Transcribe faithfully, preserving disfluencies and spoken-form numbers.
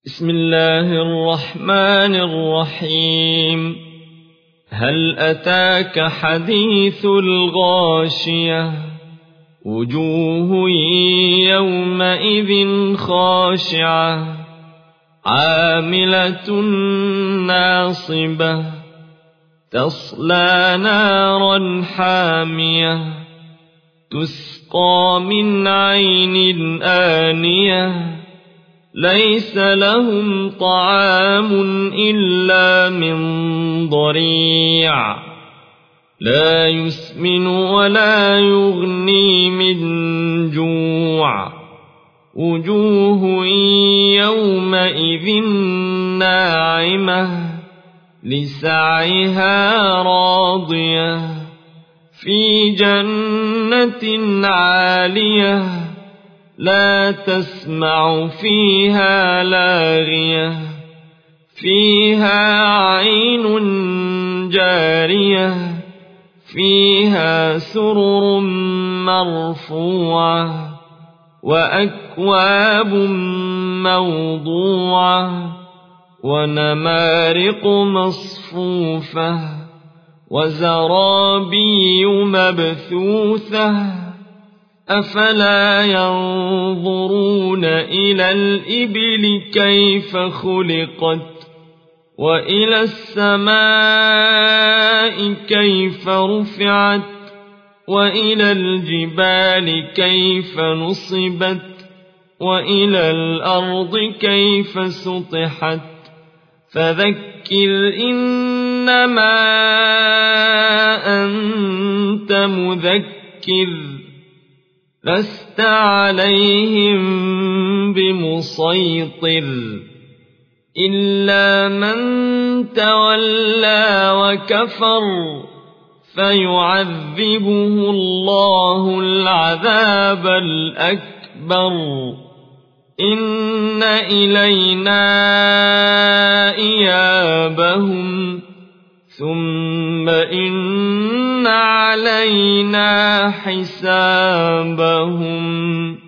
بسم الله الرحمن الرحيم. هل أتاك حديث الغاشية؟ وجوه يومئذ خاشعة عاملة ناصبة تصلى نارا حامية تسقى من عين آنية ليس لهم طعام إلا من ضريع لا يسمن ولا يغني من جوع. وجوه يومئذ ناعمة لسعيها راضية في جنة عالية لا تسمع فيها لاغية فيها عين جارية فيها سرر مرفوعة وأكواب موضوعة ونمارق مصفوفة وزرابي مبثوثة. أفلا ينظرون إلى الإبل كيف خلقت وإلى السماء كيف رفعت وإلى الجبال كيف نصبت وإلى الأرض كيف سطحت. فذكر إنما أنت مذكر لست عليهم بمسيطر إلا من تولى وكفر فيعذبه الله العذاب الأكبر. إن إلينا إيابهم ثم إن علينا حسابهم.